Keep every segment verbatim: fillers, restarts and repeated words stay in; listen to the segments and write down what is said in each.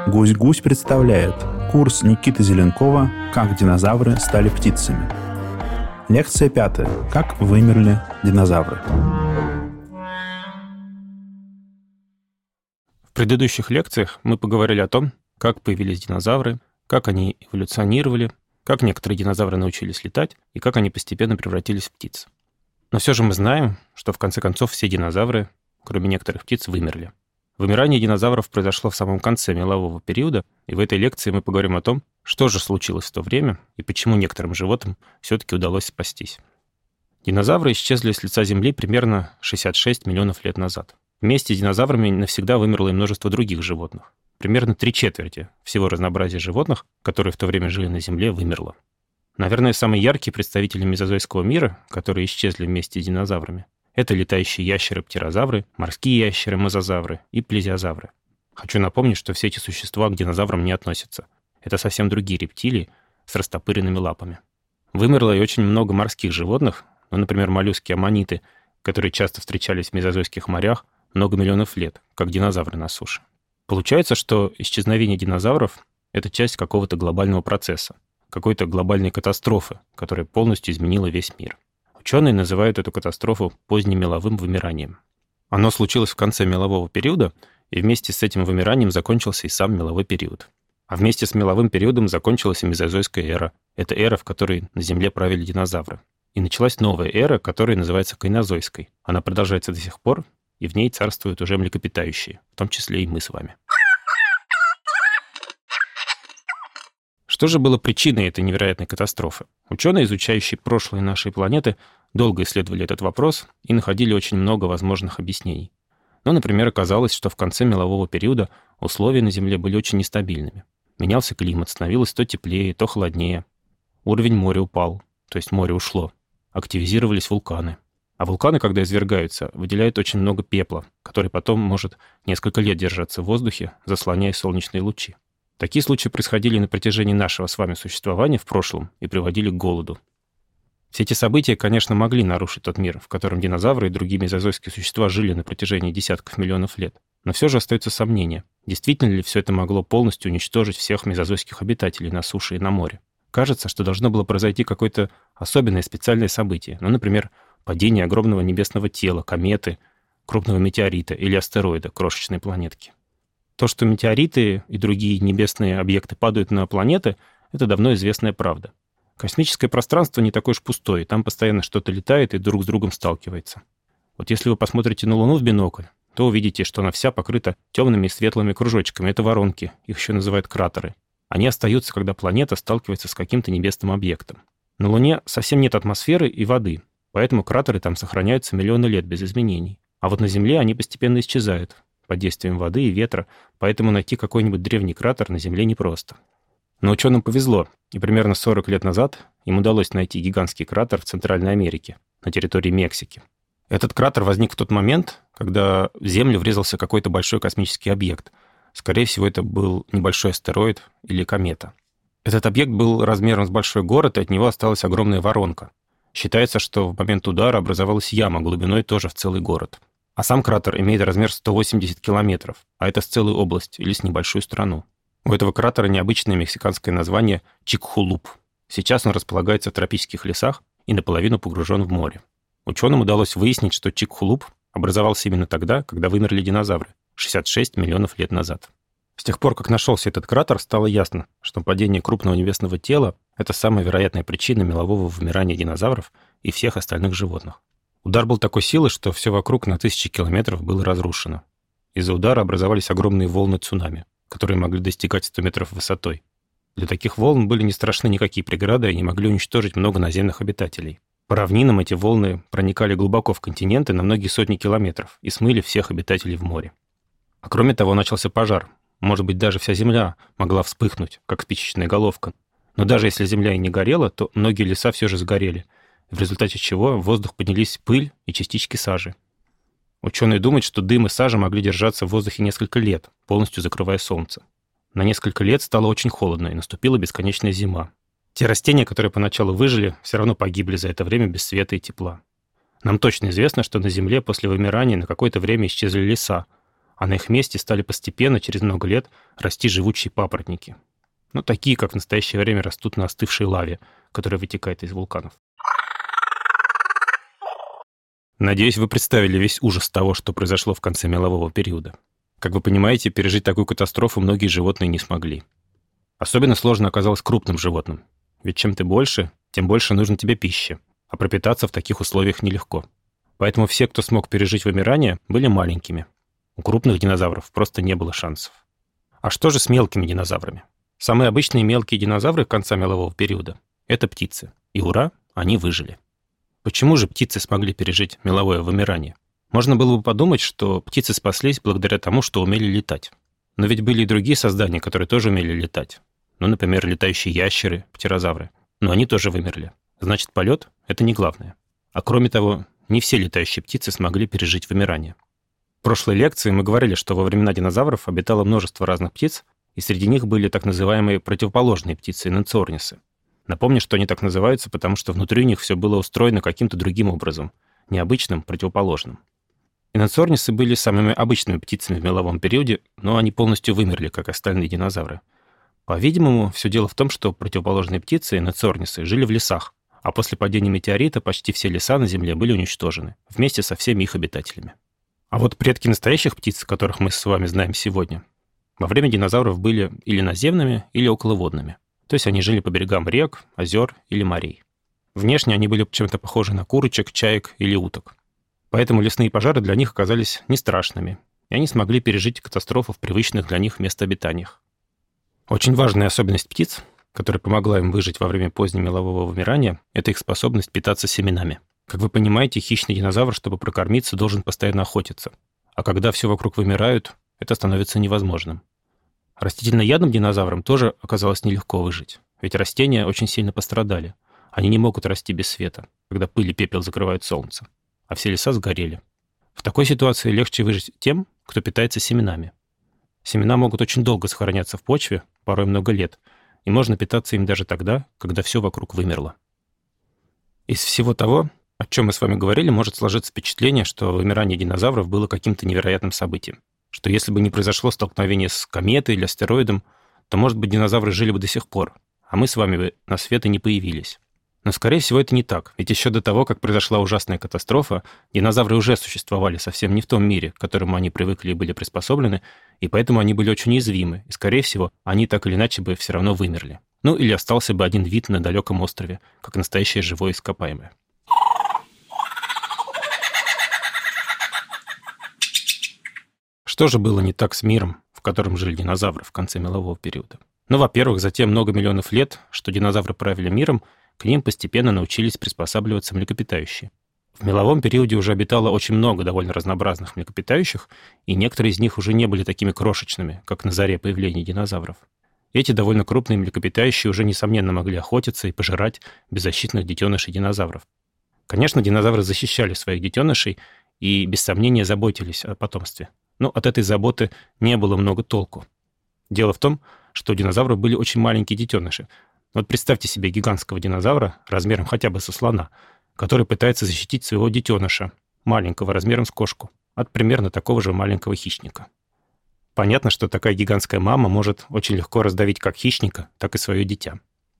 Гусь-Гусь представляет курс Никиты Зеленкова «Как динозавры стали птицами». Лекция пятая. Как вымерли динозавры. В предыдущих лекциях мы поговорили о том, как появились динозавры, как они эволюционировали, как некоторые динозавры научились летать и как они постепенно превратились в птиц. Но все же мы знаем, что в конце концов все динозавры, кроме некоторых птиц, вымерли. Вымирание динозавров произошло в самом конце мелового периода, и в этой лекции мы поговорим о том, что же случилось в то время и почему некоторым животным все-таки удалось спастись. Динозавры исчезли с лица Земли примерно шестьдесят шесть миллионов лет назад. Вместе с динозаврами навсегда вымерло и множество других животных. Примерно три четверти всего разнообразия животных, которые в то время жили на Земле, вымерло. Наверное, самые яркие представители мезозойского мира, которые исчезли вместе с динозаврами, это летающие ящеры-птерозавры, морские ящеры-мозазавры и плезиозавры. Хочу напомнить, что все эти существа к динозаврам не относятся. Это совсем другие рептилии с растопыренными лапами. Вымерло и очень много морских животных, ну, например, моллюски-аммониты, которые часто встречались в мезозойских морях много миллионов лет, как динозавры на суше. Получается, что исчезновение динозавров — это часть какого-то глобального процесса, какой-то глобальной катастрофы, которая полностью изменила весь мир. Ученые называют эту катастрофу позднемеловым вымиранием. Оно случилось в конце мелового периода, и вместе с этим вымиранием закончился и сам меловой период. А вместе с меловым периодом закончилась и мезозойская эра. Это эра, в которой на Земле правили динозавры. И началась новая эра, которая называется кайнозойской. Она продолжается до сих пор, и в ней царствуют уже млекопитающие, в том числе и мы с вами. Что же было причиной этой невероятной катастрофы? Ученые, изучающие прошлое нашей планеты, долго исследовали этот вопрос и находили очень много возможных объяснений. Ну, например, оказалось, что в конце мелового периода условия на Земле были очень нестабильными. Менялся климат, становилось то теплее, то холоднее. Уровень моря упал, то есть море ушло. Активизировались вулканы. А вулканы, когда извергаются, выделяют очень много пепла, который потом может несколько лет держаться в воздухе, заслоняя солнечные лучи. Такие случаи происходили на протяжении нашего с вами существования в прошлом и приводили к голоду. Все эти события, конечно, могли нарушить тот мир, в котором динозавры и другие мезозойские существа жили на протяжении десятков миллионов лет. Но все же остается сомнение, действительно ли все это могло полностью уничтожить всех мезозойских обитателей на суше и на море. Кажется, что должно было произойти какое-то особенное специальное событие, ну, например, падение огромного небесного тела, кометы, крупного метеорита или астероида, крошечной планетки. То, что метеориты и другие небесные объекты падают на планеты, это давно известная правда. Космическое пространство не такое уж пустое, там постоянно что-то летает и друг с другом сталкивается. Вот если вы посмотрите на Луну в бинокль, то увидите, что она вся покрыта темными и светлыми кружочками. Это воронки, их еще называют кратеры. Они остаются, когда планета сталкивается с каким-то небесным объектом. На Луне совсем нет атмосферы и воды, поэтому кратеры там сохраняются миллионы лет без изменений. А вот на Земле они постепенно исчезают под действием воды и ветра, поэтому найти какой-нибудь древний кратер на Земле непросто. Но ученым повезло, и примерно сорок лет назад им удалось найти гигантский кратер в Центральной Америке, на территории Мексики. Этот кратер возник в тот момент, когда в Землю врезался какой-то большой космический объект. Скорее всего, это был небольшой астероид или комета. Этот объект был размером с большой город, и от него осталась огромная воронка. Считается, что в момент удара образовалась яма глубиной тоже в целый город. А сам кратер имеет размер сто восемьдесят километров, а это с целую область или с небольшую страну. У этого кратера необычное мексиканское название Чикхулуп. Сейчас он располагается в тропических лесах и наполовину погружен в море. Ученым удалось выяснить, что Чикхулуп образовался именно тогда, когда вымерли динозавры, шестьдесят шесть миллионов лет назад. С тех пор, как нашелся этот кратер, стало ясно, что падение крупного небесного тела — это самая вероятная причина мелового вымирания динозавров и всех остальных животных. Удар был такой силы, что все вокруг на тысячи километров было разрушено. Из-за удара образовались огромные волны цунами, которые могли достигать сто метров высотой. Для таких волн были не страшны никакие преграды и не могли уничтожить много наземных обитателей. По равнинам эти волны проникали глубоко в континенты на многие сотни километров и смыли всех обитателей в море. А кроме того, начался пожар. Может быть, даже вся Земля могла вспыхнуть, как спичечная головка. Но даже если Земля и не горела, то многие леса все же сгорели, в результате чего в воздух поднялись пыль и частички сажи. Ученые думают, что дым и сажа могли держаться в воздухе несколько лет, полностью закрывая солнце. На несколько лет стало очень холодно, и наступила бесконечная зима. Те растения, которые поначалу выжили, все равно погибли за это время без света и тепла. Нам точно известно, что на Земле после вымирания на какое-то время исчезли леса, а на их месте стали постепенно, через много лет, расти живучие папоротники. Ну, такие, как в настоящее время растут на остывшей лаве, которая вытекает из вулканов. Надеюсь, вы представили весь ужас того, что произошло в конце мелового периода. Как вы понимаете, пережить такую катастрофу многие животные не смогли. Особенно сложно оказалось крупным животным. Ведь чем ты больше, тем больше нужно тебе пищи, а пропитаться в таких условиях нелегко. Поэтому все, кто смог пережить вымирание, были маленькими. У крупных динозавров просто не было шансов. А что же с мелкими динозаврами? Самые обычные мелкие динозавры конца мелового периода — это птицы. И ура, они выжили. Почему же птицы смогли пережить меловое вымирание? Можно было бы подумать, что птицы спаслись благодаря тому, что умели летать. Но ведь были и другие создания, которые тоже умели летать. Ну, например, летающие ящеры, птерозавры. Но они тоже вымерли. Значит, полет — это не главное. А кроме того, не все летающие птицы смогли пережить вымирание. В прошлой лекции мы говорили, что во времена динозавров обитало множество разных птиц, и среди них были так называемые противоположные птицы, инанциорнисы. Напомню, что они так называются, потому что внутри них все было устроено каким-то другим образом, необычным, противоположным. Инанциорнисы были самыми обычными птицами в меловом периоде, но они полностью вымерли, как остальные динозавры. По-видимому, все дело в том, что противоположные птицы, инанциорнисы, жили в лесах, а после падения метеорита почти все леса на Земле были уничтожены, вместе со всеми их обитателями. А вот предки настоящих птиц, которых мы с вами знаем сегодня, во время динозавров были или наземными, или околоводными. То есть они жили по берегам рек, озер или морей. Внешне они были чем-то похожи на курочек, чаек или уток. Поэтому лесные пожары для них оказались не страшными, и они смогли пережить катастрофу в привычных для них местообитаниях. Очень важная особенность птиц, которая помогла им выжить во время позднемелового вымирания, это их способность питаться семенами. Как вы понимаете, хищный динозавр, чтобы прокормиться, должен постоянно охотиться. А когда все вокруг вымирают, это становится невозможным. Растительноядным динозаврам тоже оказалось нелегко выжить, ведь растения очень сильно пострадали. Они не могут расти без света, когда пыль и пепел закрывают солнце, а все леса сгорели. В такой ситуации легче выжить тем, кто питается семенами. Семена могут очень долго сохраняться в почве, порой много лет, и можно питаться им даже тогда, когда все вокруг вымерло. Из всего того, о чем мы с вами говорили, может сложиться впечатление, что вымирание динозавров было каким-то невероятным событием. Что если бы не произошло столкновение с кометой или астероидом, то, может быть, динозавры жили бы до сих пор, а мы с вами бы на свет и не появились. Но, скорее всего, это не так, ведь еще до того, как произошла ужасная катастрофа, динозавры уже существовали совсем не в том мире, к которому они привыкли и были приспособлены, и поэтому они были очень уязвимы, и, скорее всего, они так или иначе бы все равно вымерли. Ну, или остался бы один вид на далеком острове, как настоящее живое ископаемое. Что же было не так с миром, в котором жили динозавры в конце мелового периода? Ну, во-первых, за те много миллионов лет, что динозавры правили миром, к ним постепенно научились приспосабливаться млекопитающие. В меловом периоде уже обитало очень много довольно разнообразных млекопитающих, и некоторые из них уже не были такими крошечными, как на заре появления динозавров. Эти довольно крупные млекопитающие уже, несомненно, могли охотиться и пожирать беззащитных детенышей динозавров. Конечно, динозавры защищали своих детенышей и, без сомнения, заботились о потомстве. Но от этой заботы не было много толку. Дело в том, что у динозавров были очень маленькие детеныши. Вот представьте себе гигантского динозавра размером хотя бы со слона, который пытается защитить своего детеныша, маленького размером с кошку, от примерно такого же маленького хищника. Понятно, что такая гигантская мама может очень легко раздавить как хищника, так и свое дитя.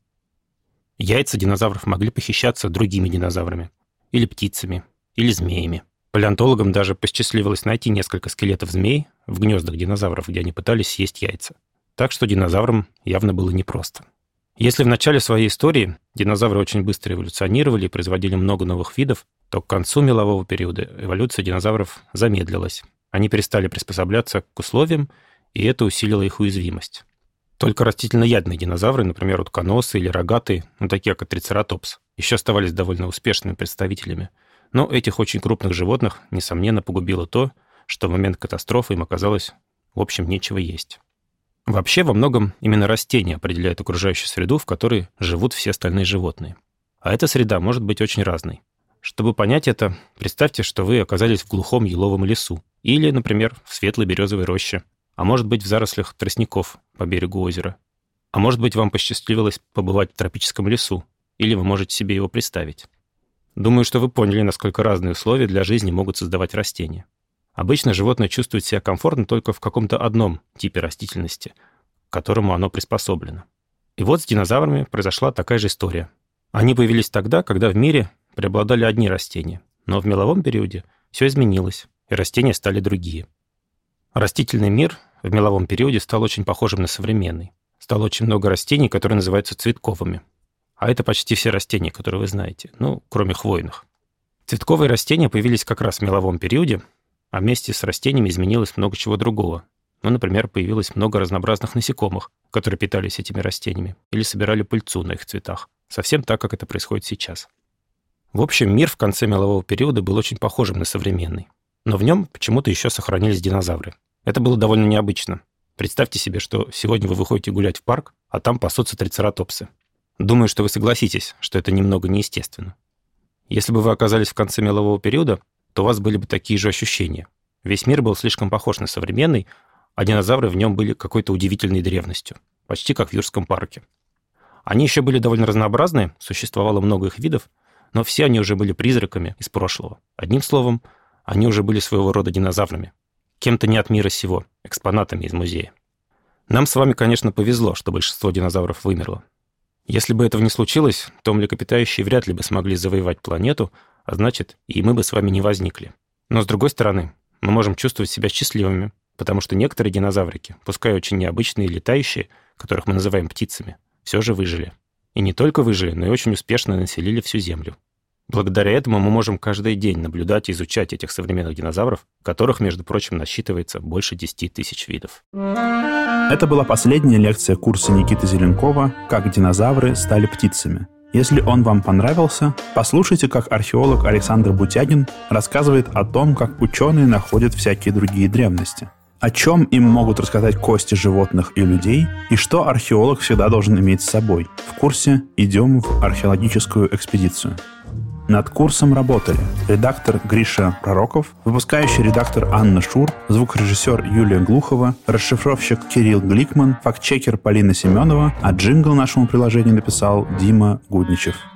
Яйца динозавров могли похищаться другими динозаврами, или птицами, или змеями. Палеонтологам даже посчастливилось найти несколько скелетов змей в гнездах динозавров, где они пытались съесть яйца. Так что динозаврам явно было непросто. Если в начале своей истории динозавры очень быстро эволюционировали и производили много новых видов, то к концу мелового периода эволюция динозавров замедлилась. Они перестали приспосабляться к условиям, и это усилило их уязвимость. Только растительноядные динозавры, например, утконосы или рогатые, ну, такие как трицератопс, еще оставались довольно успешными представителями. Но этих очень крупных животных, несомненно, погубило то, что в момент катастрофы им оказалось, в общем, нечего есть. Вообще, во многом именно растения определяют окружающую среду, в которой живут все остальные животные. А эта среда может быть очень разной. Чтобы понять это, представьте, что вы оказались в глухом еловом лесу или, например, в светлой березовой роще, а может быть, в зарослях тростников по берегу озера. А может быть, вам посчастливилось побывать в тропическом лесу, или вы можете себе его представить. Думаю, что вы поняли, насколько разные условия для жизни могут создавать растения. Обычно животное чувствует себя комфортно только в каком-то одном типе растительности, к которому оно приспособлено. И вот с динозаврами произошла такая же история. Они появились тогда, когда в мире преобладали одни растения, но в меловом периоде все изменилось, и растения стали другие. Растительный мир в меловом периоде стал очень похожим на современный. Стало очень много растений, которые называются цветковыми. А это почти все растения, которые вы знаете, ну, кроме хвойных. Цветковые растения появились как раз в меловом периоде, а вместе с растениями изменилось много чего другого. Ну, например, появилось много разнообразных насекомых, которые питались этими растениями или собирали пыльцу на их цветах. Совсем так, как это происходит сейчас. В общем, мир в конце мелового периода был очень похожим на современный. Но в нем почему-то еще сохранились динозавры. Это было довольно необычно. Представьте себе, что сегодня вы выходите гулять в парк, а там пасутся трицератопсы. Думаю, что вы согласитесь, что это немного неестественно. Если бы вы оказались в конце мелового периода, то у вас были бы такие же ощущения. Весь мир был слишком похож на современный, а динозавры в нем были какой-то удивительной древностью, почти как в Юрском парке. Они еще были довольно разнообразны, существовало много их видов, но все они уже были призраками из прошлого. Одним словом, они уже были своего рода динозаврами. Кем-то не от мира сего, экспонатами из музея. Нам с вами, конечно, повезло, что большинство динозавров вымерло. Если бы этого не случилось, то млекопитающие вряд ли бы смогли завоевать планету, а значит, и мы бы с вами не возникли. Но, с другой стороны, мы можем чувствовать себя счастливыми, потому что некоторые динозаврики, пускай очень необычные и летающие, которых мы называем птицами, все же выжили. И не только выжили, но и очень успешно населили всю Землю. Благодаря этому мы можем каждый день наблюдать и изучать этих современных динозавров, которых, между прочим, насчитывается больше десяти тысяч видов. Это была последняя лекция курса Никиты Зеленкова «Как динозавры стали птицами». Если он вам понравился, послушайте, как археолог Александр Бутягин рассказывает о том, как ученые находят всякие другие древности, о чем им могут рассказать кости животных и людей, и что археолог всегда должен иметь с собой. В курсе «Идем в археологическую экспедицию». Над курсом работали редактор Гриша Пророков, выпускающий редактор Анна Шур, звукорежиссер Юлия Глухова, расшифровщик Кирилл Гликман, фактчекер Полина Семенова, а джингл нашему приложению написал Дима Гудничев.